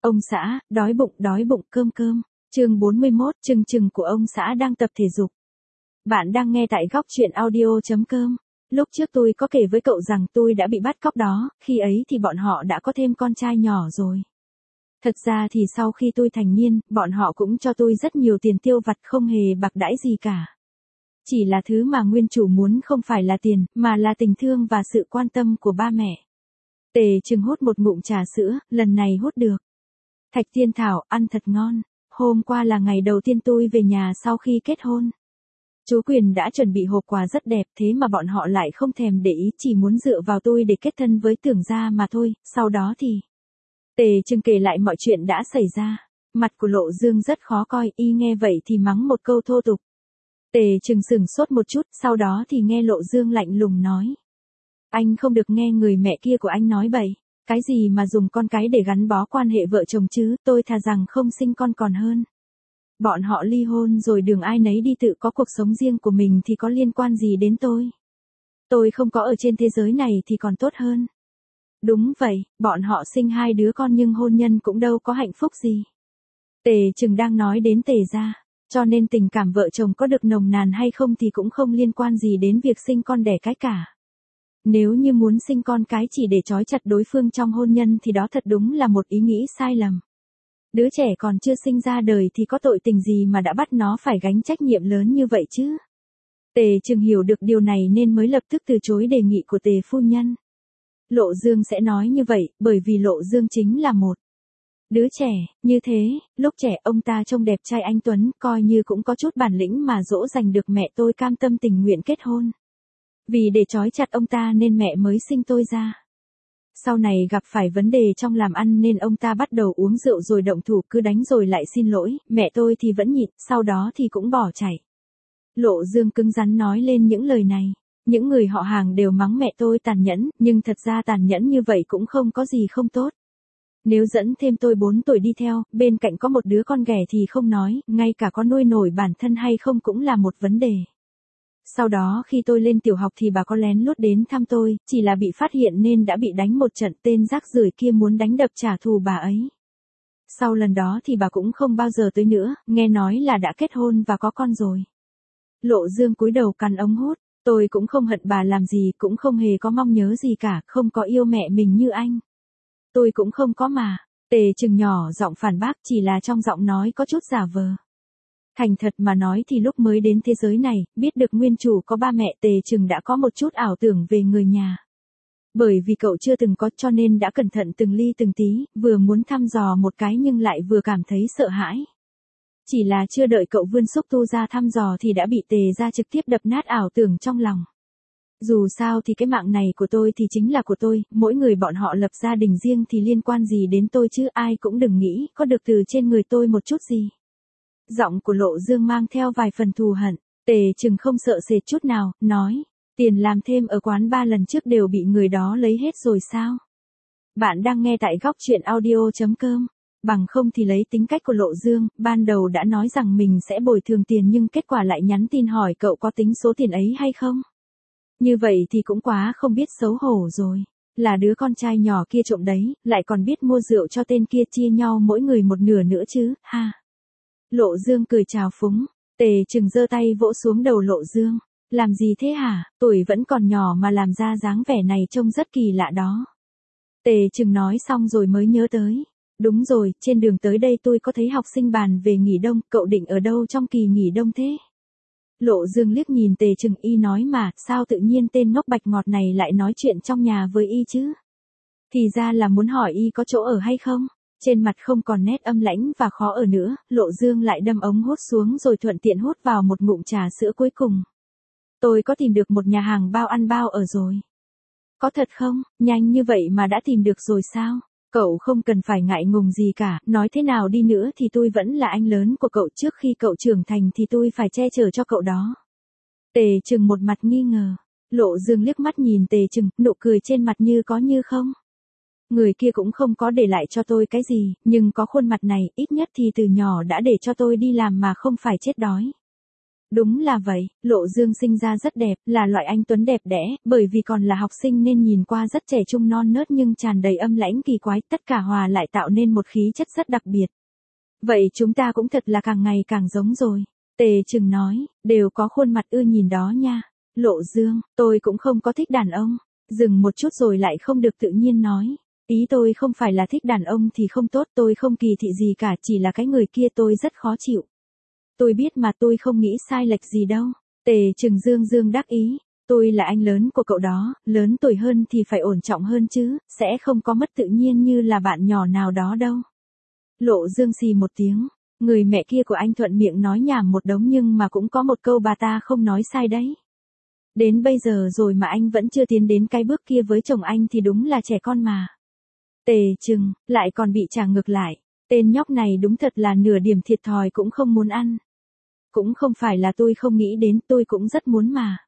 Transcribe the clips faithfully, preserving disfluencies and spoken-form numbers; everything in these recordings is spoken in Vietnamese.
Ông xã, đói bụng, đói bụng, cơm cơm. Chương bốn mươi mốt, chừng chừng của ông xã đang tập thể dục. Bạn đang nghe tại góc truyện audio.com. Lúc trước tôi có kể với cậu rằng tôi đã bị bắt cóc đó, khi ấy thì bọn họ đã có thêm con trai nhỏ rồi. Thật ra thì sau khi tôi thành niên, bọn họ cũng cho tôi rất nhiều tiền tiêu vặt, không hề bạc đãi gì cả. Chỉ là thứ mà nguyên chủ muốn không phải là tiền, mà là tình thương và sự quan tâm của ba mẹ. Tề Trừng hút một ngụm trà sữa, lần này hút được. Thạch Tiên Thảo, ăn thật ngon. Hôm qua là ngày đầu tiên tôi về nhà sau khi kết hôn. Chú Quyền đã chuẩn bị hộp quà rất đẹp, thế mà bọn họ lại không thèm để ý, chỉ muốn dựa vào tôi để kết thân với Tưởng gia mà thôi. Sau đó thì Tề Trừng kể lại mọi chuyện đã xảy ra. Mặt của Lộ Dương rất khó coi, y nghe vậy thì mắng một câu thô tục. Tề Trừng sửng sốt một chút, sau đó thì nghe Lộ Dương lạnh lùng nói. Anh không được nghe người mẹ kia của anh nói bậy. Cái gì mà dùng con cái để gắn bó quan hệ vợ chồng chứ, tôi thà rằng không sinh con còn hơn. Bọn họ ly hôn rồi đường ai nấy đi tự có cuộc sống riêng của mình thì có liên quan gì đến tôi. Tôi không có ở trên thế giới này thì còn tốt hơn. Đúng vậy, bọn họ sinh hai đứa con nhưng hôn nhân cũng đâu có hạnh phúc gì. Tề Trừng đang nói đến Tề gia, cho nên tình cảm vợ chồng có được nồng nàn hay không thì cũng không liên quan gì đến việc sinh con đẻ cái cả. Nếu như muốn sinh con cái chỉ để trói chặt đối phương trong hôn nhân thì đó thật đúng là một ý nghĩ sai lầm. Đứa trẻ còn chưa sinh ra đời thì có tội tình gì mà đã bắt nó phải gánh trách nhiệm lớn như vậy chứ? Tề Trừng hiểu được điều này nên mới lập tức từ chối đề nghị của Tề phu nhân. Lộ Dương sẽ nói như vậy, bởi vì Lộ Dương chính là một đứa trẻ, như thế, lúc trẻ ông ta trông đẹp trai anh tuấn, coi như cũng có chút bản lĩnh mà dỗ dành được mẹ tôi cam tâm tình nguyện kết hôn. Vì để trói chặt ông ta nên mẹ mới sinh tôi ra. Sau này gặp phải vấn đề trong làm ăn nên ông ta bắt đầu uống rượu rồi động thủ, cứ đánh rồi lại xin lỗi, mẹ tôi thì vẫn nhịn, sau đó thì cũng bỏ chạy. Lộ Dương cứng rắn nói lên những lời này. Những người họ hàng đều mắng mẹ tôi tàn nhẫn, nhưng thật ra tàn nhẫn như vậy cũng không có gì không tốt. Nếu dẫn thêm tôi bốn tuổi đi theo, bên cạnh có một đứa con ghẻ thì không nói, ngay cả có nuôi nổi bản thân hay không cũng là một vấn đề. Sau đó khi tôi lên tiểu học thì bà có lén lút đến thăm tôi, chỉ là bị phát hiện nên đã bị đánh một trận, tên rác rưởi kia muốn đánh đập trả thù bà ấy. Sau lần đó thì bà cũng không bao giờ tới nữa, nghe nói là đã kết hôn và có con rồi. Lộ Dương cúi đầu cắn ống hút, tôi cũng không hận bà làm gì, cũng không hề có mong nhớ gì cả, không có yêu mẹ mình như anh. Tôi cũng không có mà. Tề Trừng nhỏ giọng phản bác, chỉ là trong giọng nói có chút giả vờ. Thành thật mà nói thì lúc mới đến thế giới này, biết được nguyên chủ có ba mẹ, Tề Trừng đã có một chút ảo tưởng về người nhà. Bởi vì cậu chưa từng có cho nên đã cẩn thận từng ly từng tí, vừa muốn thăm dò một cái nhưng lại vừa cảm thấy sợ hãi. Chỉ là chưa đợi cậu vươn xúc tu ra thăm dò thì đã bị Tề gia trực tiếp đập nát ảo tưởng trong lòng. Dù sao thì cái mạng này của tôi thì chính là của tôi, mỗi người bọn họ lập gia đình riêng thì liên quan gì đến tôi chứ, ai cũng đừng nghĩ có được từ trên người tôi một chút gì. Giọng của Lộ Dương mang theo vài phần thù hận. Tề Trừng không sợ sệt chút nào, nói, tiền làm thêm ở quán ba lần trước đều bị người đó lấy hết rồi sao? Bạn đang nghe tại góc truyện audio.com. Bằng không thì lấy tính cách của Lộ Dương, ban đầu đã nói rằng mình sẽ bồi thường tiền nhưng kết quả lại nhắn tin hỏi cậu có tính số tiền ấy hay không? Như vậy thì cũng quá không biết xấu hổ rồi. Là đứa con trai nhỏ kia trộm đấy, lại còn biết mua rượu cho tên kia chia nhau mỗi người một nửa nữa chứ, ha. Lộ Dương cười trào phúng. Tề Trừng giơ tay vỗ xuống đầu Lộ Dương. Làm gì thế hả, tuổi vẫn còn nhỏ mà làm ra dáng vẻ này trông rất kỳ lạ đó. Tề Trừng nói xong rồi mới nhớ tới. Đúng rồi, trên đường tới đây tôi có thấy học sinh bàn về nghỉ đông, cậu định ở đâu trong kỳ nghỉ đông thế? Lộ Dương liếc nhìn Tề Trừng, y nói mà, sao tự nhiên tên ngốc bạch ngọt này lại nói chuyện trong nhà với y chứ? Thì ra là muốn hỏi y có chỗ ở hay không? Trên mặt không còn nét âm lãnh và khó ở nữa, Lộ Dương lại đâm ống hút xuống rồi thuận tiện hút vào một ngụm trà sữa cuối cùng. Tôi có tìm được một nhà hàng bao ăn bao ở rồi. Có thật không, nhanh như vậy mà đã tìm được rồi sao? Cậu không cần phải ngại ngùng gì cả, nói thế nào đi nữa thì tôi vẫn là anh lớn của cậu, trước khi cậu trưởng thành thì tôi phải che chở cho cậu đó. Tề Trừng một mặt nghi ngờ. Lộ Dương liếc mắt nhìn Tề Trừng, nụ cười trên mặt như có như không. Người kia cũng không có để lại cho tôi cái gì, nhưng có khuôn mặt này, ít nhất thì từ nhỏ đã để cho tôi đi làm mà không phải chết đói. Đúng là vậy, Lộ Dương sinh ra rất đẹp, là loại anh tuấn đẹp đẽ, bởi vì còn là học sinh nên nhìn qua rất trẻ trung non nớt nhưng tràn đầy âm lãnh kỳ quái, tất cả hòa lại tạo nên một khí chất rất đặc biệt. Vậy chúng ta cũng thật là càng ngày càng giống rồi. Tề Trừng nói, đều có khuôn mặt ưa nhìn đó nha. Lộ Dương, tôi cũng không có thích đàn ông. Dừng một chút rồi lại không được tự nhiên nói. Ý tôi không phải là thích đàn ông thì không tốt, tôi không kỳ thị gì cả, chỉ là cái người kia tôi rất khó chịu. Tôi biết mà tôi không nghĩ sai lệch gì đâu. Tề Trừng dương dương đắc ý. Tôi là anh lớn của cậu đó, lớn tuổi hơn thì phải ổn trọng hơn chứ, sẽ không có mất tự nhiên như là bạn nhỏ nào đó đâu. Lộ Dương xì một tiếng. Người mẹ kia của anh thuận miệng nói nhảm một đống nhưng mà cũng có một câu bà ta không nói sai đấy. Đến bây giờ rồi mà anh vẫn chưa tiến đến cái bước kia với chồng anh thì đúng là trẻ con mà. Tề Trừng, lại còn bị trả ngược lại. Tên nhóc này đúng thật là nửa điểm thiệt thòi cũng không muốn ăn. Cũng không phải là tôi không nghĩ đến, tôi cũng rất muốn mà.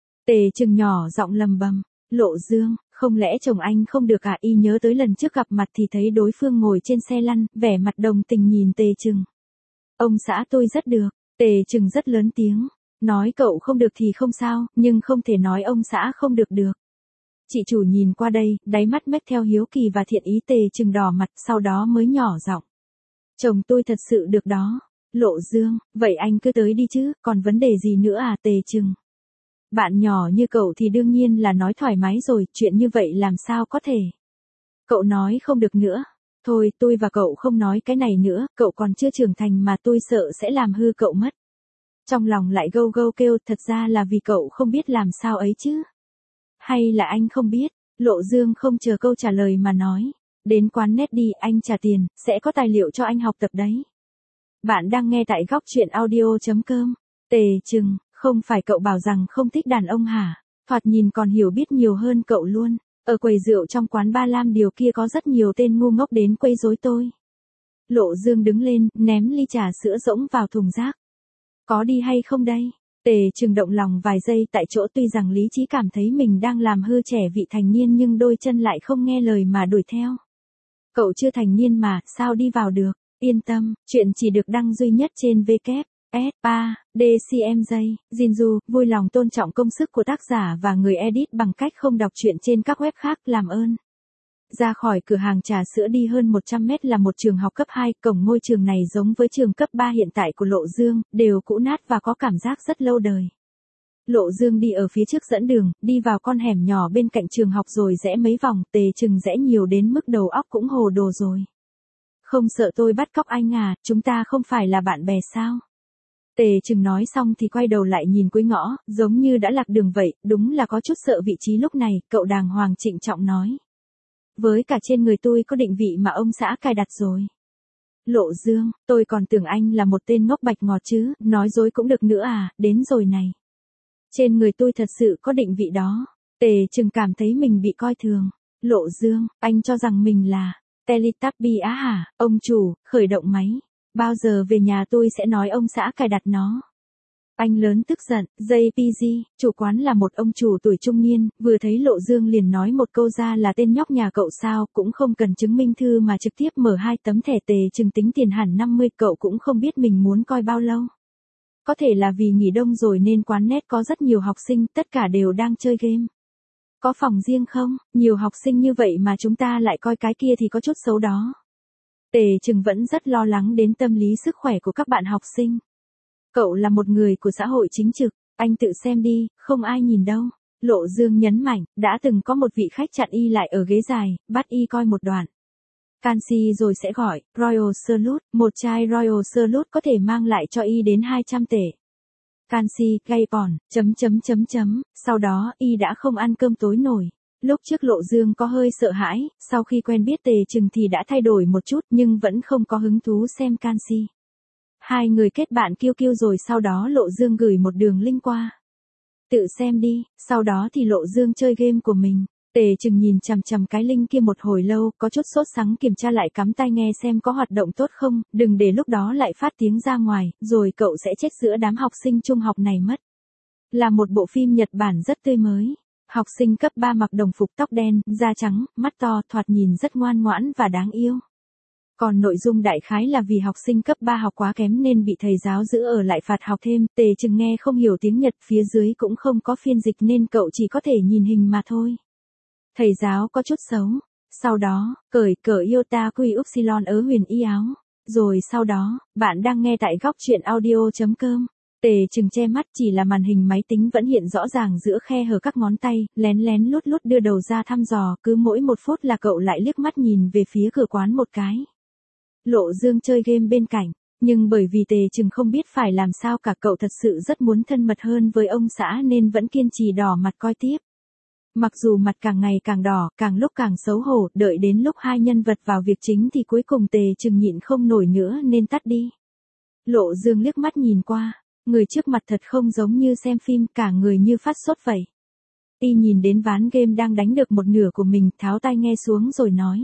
Tề Trừng nhỏ giọng lầm bầm. Lộ Dương, không lẽ chồng anh không được à? Y nhớ tới lần trước gặp mặt thì thấy đối phương ngồi trên xe lăn, vẻ mặt đồng tình nhìn Tề Trừng. Ông xã tôi rất được. Tề Trừng rất lớn tiếng. Nói cậu không được thì không sao, nhưng không thể nói ông xã không được được. Chị chủ nhìn qua đây, đáy mắt mách theo hiếu kỳ và thiện ý. Tề Trừng đỏ mặt, sau đó mới nhỏ giọng. Chồng tôi thật sự được đó. Lộ Dương, vậy anh cứ tới đi chứ, còn vấn đề gì nữa à? Tề Trừng. Bạn nhỏ như cậu thì đương nhiên là nói thoải mái rồi, chuyện như vậy làm sao có thể. Cậu nói không được nữa. Thôi, tôi và cậu không nói cái này nữa, cậu còn chưa trưởng thành mà tôi sợ sẽ làm hư cậu mất. Trong lòng lại gâu gâu kêu, thật ra là vì cậu không biết làm sao ấy chứ. Hay là anh không biết? Lộ Dương không chờ câu trả lời mà nói. Đến quán net đi, anh trả tiền, sẽ có tài liệu cho anh học tập đấy. Bạn đang nghe tại góc truyện audio chấm com. Tề Trừng, không phải cậu bảo rằng không thích đàn ông hả? Thoạt nhìn còn hiểu biết nhiều hơn cậu luôn. Ở quầy rượu trong quán Ba Lam điều kia có rất nhiều tên ngu ngốc đến quấy rối tôi. Lộ Dương đứng lên, ném ly trà sữa rỗng vào thùng rác. Có đi hay không đây? Tề Trừng động lòng vài giây tại chỗ, tuy rằng lý trí cảm thấy mình đang làm hư trẻ vị thành niên nhưng đôi chân lại không nghe lời mà đuổi theo. Cậu chưa thành niên mà, sao đi vào được? Yên tâm, chuyện chỉ được đăng duy nhất trên vê kép ét ba đê xê em jay. Jinju, vui lòng tôn trọng công sức của tác giả và người edit bằng cách không đọc truyện trên các web khác, làm ơn. Ra khỏi cửa hàng trà sữa đi hơn một trăm mét là một trường học cấp hai, cổng ngôi trường này giống với trường cấp ba hiện tại của Lộ Dương, đều cũ nát và có cảm giác rất lâu đời. Lộ Dương đi ở phía trước dẫn đường, đi vào con hẻm nhỏ bên cạnh trường học rồi rẽ mấy vòng. Tề Trừng rẽ nhiều đến mức đầu óc cũng hồ đồ rồi. Không sợ tôi bắt cóc anh à, chúng ta không phải là bạn bè sao? Tề Trừng nói xong thì quay đầu lại nhìn cuối ngõ, giống như đã lạc đường vậy, đúng là có chút sợ vị trí lúc này, cậu đàng hoàng trịnh trọng nói. Với cả trên người tôi có định vị mà ông xã cài đặt rồi. Lộ Dương, tôi còn tưởng anh là một tên ngốc bạch ngọt chứ, nói dối cũng được nữa à, đến rồi này. Trên người tôi thật sự có định vị đó. Tề Trừng cảm thấy mình bị coi thường. Lộ Dương, anh cho rằng mình là Teletubby á hả? Ông chủ, khởi động máy. Bao giờ về nhà tôi sẽ nói ông xã cài đặt nó. Anh lớn tức giận. jê pê giê, chủ quán là một ông chủ tuổi trung niên, vừa thấy Lộ Dương liền nói một câu ra là tên nhóc nhà cậu sao, cũng không cần chứng minh thư mà trực tiếp mở hai tấm thẻ. Tề Trừng tính tiền hẳn năm mươi, cậu cũng không biết mình muốn coi bao lâu. Có thể là vì nghỉ đông rồi nên quán net có rất nhiều học sinh, tất cả đều đang chơi game. Có phòng riêng không? Nhiều học sinh như vậy mà chúng ta lại coi cái kia thì có chút xấu đó. Tề Trừng vẫn rất lo lắng đến tâm lý sức khỏe của các bạn học sinh. Cậu là một người của xã hội chính trực, anh tự xem đi, không ai nhìn đâu. Lộ Dương nhấn mạnh, đã từng có một vị khách chặn y lại ở ghế dài, bắt y coi một đoạn. Canxi rồi sẽ gọi, Royal Salute, một chai Royal Salute có thể mang lại cho y đến hai trăm tệ. Canxi, gây bỏn, chấm chấm chấm chấm, sau đó y đã không ăn cơm tối nổi. Lúc trước Lộ Dương có hơi sợ hãi, sau khi quen biết Tề Trừng thì đã thay đổi một chút nhưng vẫn không có hứng thú xem Canxi. Hai người kết bạn kiêu kiêu rồi sau đó Lộ Dương gửi một đường link qua. Tự xem đi, sau đó thì Lộ Dương chơi game của mình. Tề Trừng nhìn chằm chằm cái link kia một hồi lâu, có chút sốt sắng kiểm tra lại cắm tai nghe xem có hoạt động tốt không, đừng để lúc đó lại phát tiếng ra ngoài, rồi cậu sẽ chết giữa đám học sinh trung học này mất. Là một bộ phim Nhật Bản rất tươi mới. Học sinh cấp ba mặc đồng phục tóc đen, da trắng, mắt to, thoạt nhìn rất ngoan ngoãn và đáng yêu. Còn nội dung đại khái là vì học sinh cấp ba học quá kém nên bị thầy giáo giữ ở lại phạt học thêm, Tề Trừng nghe không hiểu tiếng Nhật, phía dưới cũng không có phiên dịch nên cậu chỉ có thể nhìn hình mà thôi. Thầy giáo có chút xấu. Sau đó, cởi cởi iota quy upsilon ớ huyền y áo. Rồi sau đó, bạn đang nghe tại góc truyện audio.com. Tề Trừng che mắt, chỉ là màn hình máy tính vẫn hiện rõ ràng giữa khe hở các ngón tay, lén lén lút lút đưa đầu ra thăm dò, cứ mỗi một phút là cậu lại liếc mắt nhìn về phía cửa quán một cái. Lộ Dương chơi game bên cạnh, nhưng bởi vì Tề Trừng không biết phải làm sao cả, cậu thật sự rất muốn thân mật hơn với ông xã nên vẫn kiên trì đỏ mặt coi tiếp. Mặc dù mặt càng ngày càng đỏ, càng lúc càng xấu hổ, đợi đến lúc hai nhân vật vào việc chính thì cuối cùng Tề Trừng nhịn không nổi nữa nên tắt đi. Lộ Dương liếc mắt nhìn qua, người trước mặt thật không giống như xem phim, cả người như phát sốt vậy. Y nhìn đến ván game đang đánh được một nửa của mình, tháo tai nghe xuống rồi nói.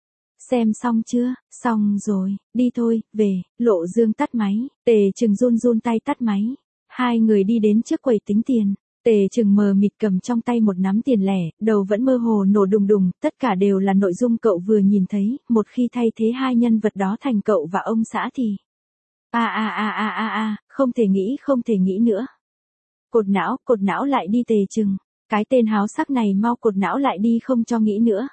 Xem xong chưa? Xong rồi, đi thôi, về. Lộ Dương tắt máy, Tề Trừng run run tay tắt máy. Hai người đi đến trước quầy tính tiền. Tề Trừng mờ mịt cầm trong tay một nắm tiền lẻ, đầu vẫn mơ hồ nổ đùng đùng, tất cả đều là nội dung cậu vừa nhìn thấy, một khi thay thế hai nhân vật đó thành cậu và ông xã thì... A a a a a a, không thể nghĩ không thể nghĩ nữa. Cột não, cột não lại đi Tề Trừng, cái tên háo sắc này mau cột não lại đi không cho nghĩ nữa.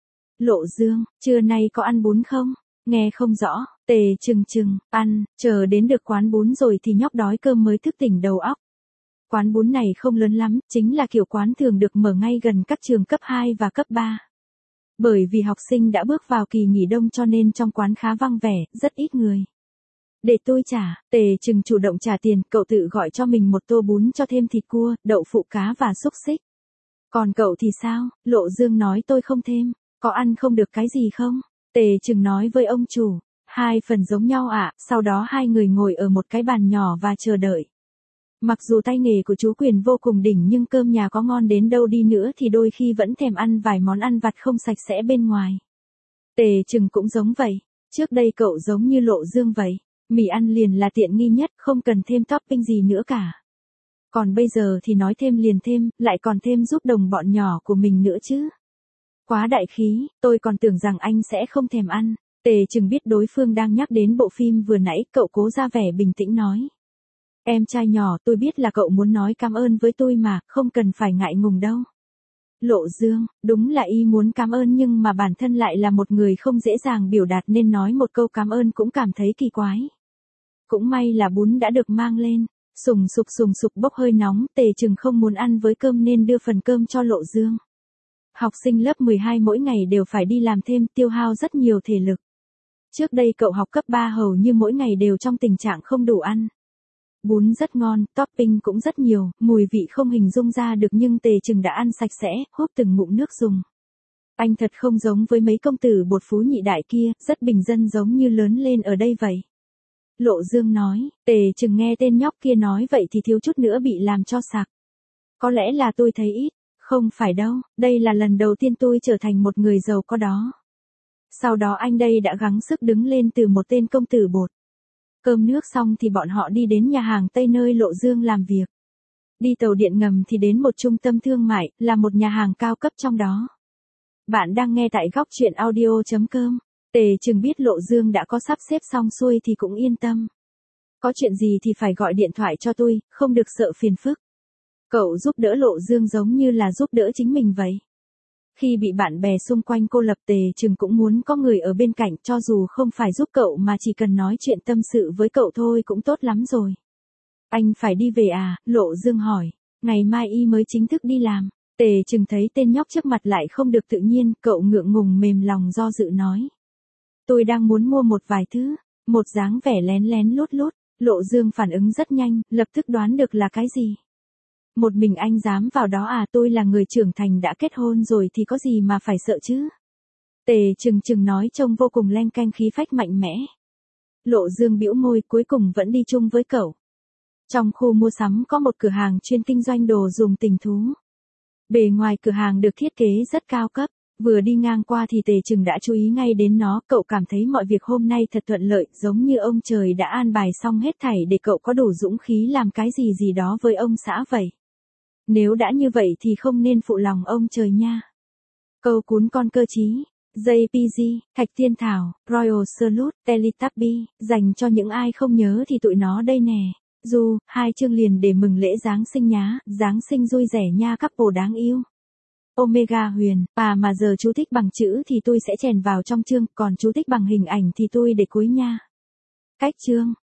Lộ Dương, trưa nay có ăn bún không? Nghe không rõ, Tề Trừng Trừng, ăn, chờ đến được quán bún rồi thì nhóc đói cơm mới thức tỉnh đầu óc. Quán bún này không lớn lắm, chính là kiểu quán thường được mở ngay gần các trường cấp hai và cấp ba. Bởi vì học sinh đã bước vào kỳ nghỉ đông cho nên trong quán khá vắng vẻ, rất ít người. Để tôi trả, Tề Trừng chủ động trả tiền, cậu tự gọi cho mình một tô bún cho thêm thịt cua, đậu phụ cá và xúc xích. Còn cậu thì sao? Lộ Dương nói tôi không thêm, có ăn không được cái gì không? Tề Trừng nói với ông chủ, hai phần giống nhau ạ, à? Sau đó hai người ngồi ở một cái bàn nhỏ và chờ đợi. Mặc dù tay nghề của chú Quyền vô cùng đỉnh nhưng cơm nhà có ngon đến đâu đi nữa thì đôi khi vẫn thèm ăn vài món ăn vặt không sạch sẽ bên ngoài. Tề Trừng cũng giống vậy, trước đây cậu giống như Lộ Dương vậy. Mì ăn liền là tiện nghi nhất, không cần thêm topping gì nữa cả. Còn bây giờ thì nói thêm liền thêm, lại còn thêm giúp đồng bọn nhỏ của mình nữa chứ. Quá đại khí, tôi còn tưởng rằng anh sẽ không thèm ăn. Tề Trừng biết đối phương đang nhắc đến bộ phim vừa nãy, cậu cố ra vẻ bình tĩnh nói. Em trai nhỏ, tôi biết là cậu muốn nói cảm ơn với tôi mà, không cần phải ngại ngùng đâu. Lộ Dương, đúng là y muốn cảm ơn nhưng mà bản thân lại là một người không dễ dàng biểu đạt nên nói một câu cảm ơn cũng cảm thấy kỳ quái. Cũng may là bún đã được mang lên, sùng sục sùng sục bốc hơi nóng, Tề Trừng không muốn ăn với cơm nên đưa phần cơm cho Lộ Dương. Học sinh lớp mười hai mỗi ngày đều phải đi làm thêm, tiêu hao rất nhiều thể lực. Trước đây cậu học cấp ba hầu như mỗi ngày đều trong tình trạng không đủ ăn. Bún rất ngon, topping cũng rất nhiều, mùi vị không hình dung ra được nhưng Tề Trừng đã ăn sạch sẽ, húp từng ngụm nước dùng. Anh thật không giống với mấy công tử bột phú nhị đại kia, rất bình dân giống như lớn lên ở đây vậy. Lộ Dương nói, Tề Trừng nghe tên nhóc kia nói vậy thì thiếu chút nữa bị làm cho sặc. Có lẽ là tôi thấy ít, không phải đâu, đây là lần đầu tiên tôi trở thành một người giàu có đó. Sau đó anh đây đã gắng sức đứng lên từ một tên công tử bột. Cơm nước xong thì bọn họ đi đến nhà hàng Tây nơi Lộ Dương làm việc. Đi tàu điện ngầm thì đến một trung tâm thương mại, là một nhà hàng cao cấp trong đó. Bạn đang nghe tại góc truyện audio.com. Tề Trừng biết Lộ Dương đã có sắp xếp xong xuôi thì cũng yên tâm. Có chuyện gì thì phải gọi điện thoại cho tôi, không được sợ phiền phức. Cậu giúp đỡ Lộ Dương giống như là giúp đỡ chính mình vậy. Khi bị bạn bè xung quanh cô lập, Tề Trừng cũng muốn có người ở bên cạnh, cho dù không phải giúp cậu mà chỉ cần nói chuyện tâm sự với cậu thôi cũng tốt lắm rồi. Anh phải đi về à? Lộ Dương hỏi. Ngày mai y mới chính thức đi làm. Tề Trừng thấy tên nhóc trước mặt lại không được tự nhiên, cậu ngượng ngùng mềm lòng do dự nói. Tôi đang muốn mua một vài thứ, một dáng vẻ lén lén lút lút. Lộ Dương phản ứng rất nhanh, lập tức đoán được là cái gì. Một mình anh dám vào đó à? Tôi là người trưởng thành đã kết hôn rồi thì có gì mà phải sợ chứ? Tề Trừng Trừng nói trông vô cùng leng keng khí phách mạnh mẽ. Lộ Dương bĩu môi, cuối cùng vẫn đi chung với cậu. Trong khu mua sắm có một cửa hàng chuyên kinh doanh đồ dùng tình thú. Bề ngoài cửa hàng được thiết kế rất cao cấp, vừa đi ngang qua thì Tề Trừng đã chú ý ngay đến nó, cậu cảm thấy mọi việc hôm nay thật thuận lợi, giống như ông trời đã an bài xong hết thảy để cậu có đủ dũng khí làm cái gì gì đó với ông xã vậy. Nếu đã như vậy thì không nên phụ lòng ông trời nha. Câu cún con cơ chí, gi pê giê, Thạch Tiên Thảo, Royal Salute, Teletubby, dành cho những ai không nhớ thì tụi nó đây nè. Dù, hai chương liền để mừng lễ Giáng sinh nhá, Giáng sinh vui vẻ nha couple đáng yêu. Omega Huyền, à mà giờ chú thích bằng chữ thì tôi sẽ chèn vào trong chương, còn chú thích bằng hình ảnh thì tôi để cuối nha. Cách chương.